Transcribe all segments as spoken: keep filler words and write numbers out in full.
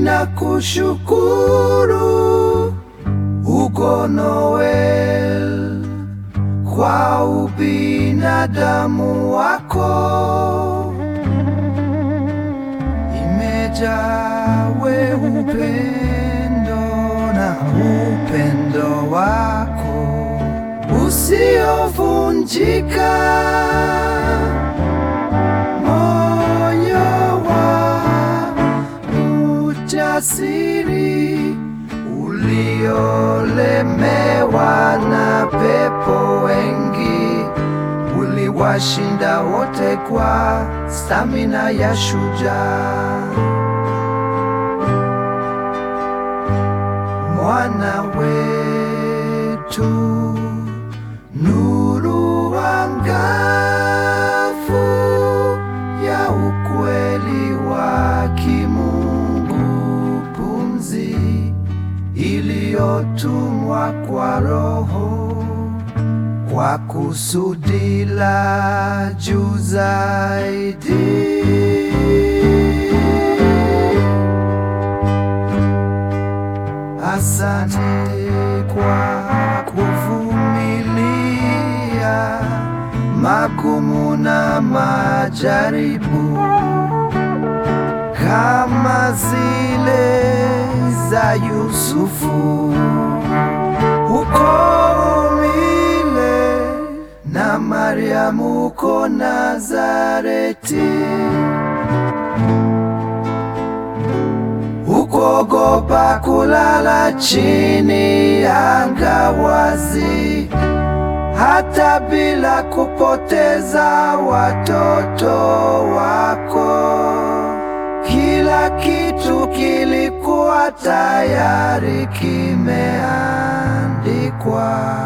ninakushukuru uko Noel kwa ubinadamu wako, imejawe upendo na upendo wako usiovunjika, moyo wa ujasiri uliolemewa na pepo wengi, uliwashinda wote kwa stamina ya shujaa. Mwana wetu, nuru angavu ya ukweli wa kimungu, pumzi iliyotumwa kwa Roho kwa kusudi la juu zaidi. Asante kwa kuvumilia magumu na majaribu kama zile za Yusufu huko Umile na Mariamu huko Nazareti, hukuogopa kulala chini ya anga wazi, hata bila kupoteza watoto wako. Kila kitu kilikuwa tayari kimeandikwa.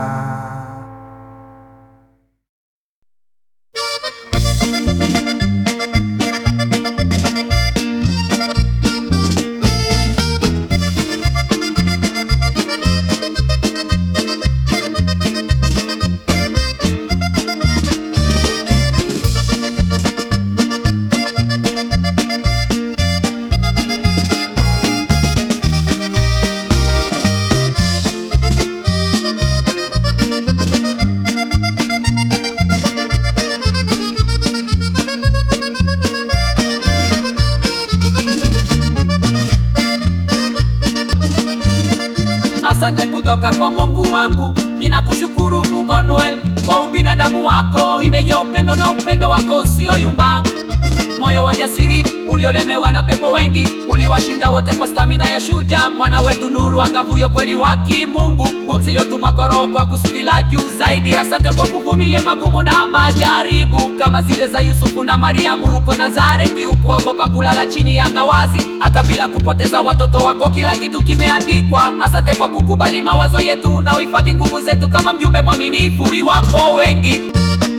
Asante kutoka kwa Mungu wangu, ninakushukuru uko Noel kwa ubinadamu wako, imejaa upendo na upendo wako usioyumba. Moyo wa jasiri uliolemewa na pepo wengi, uliwashinda wote kwa stamina ya shujaa. Mwana wetu, nuru angavu ya kweli wa kimungu, pumzi iliyotuma kwa Roho kwa kusudi la juu zaidi. Asante kwa kuvumilia magumu na majaribu kama zile za Yusufu na Mariamu huko Nazareti, hukuogopa kulala chini ya anga wazi, hata bila kupoteza watoto wako. Kila kitu kimeandikwa. Asante kwa kukubali mawazo yetu na uhifadhi nguvu zetu kama mjumbe mwaminifu. Wapo wengi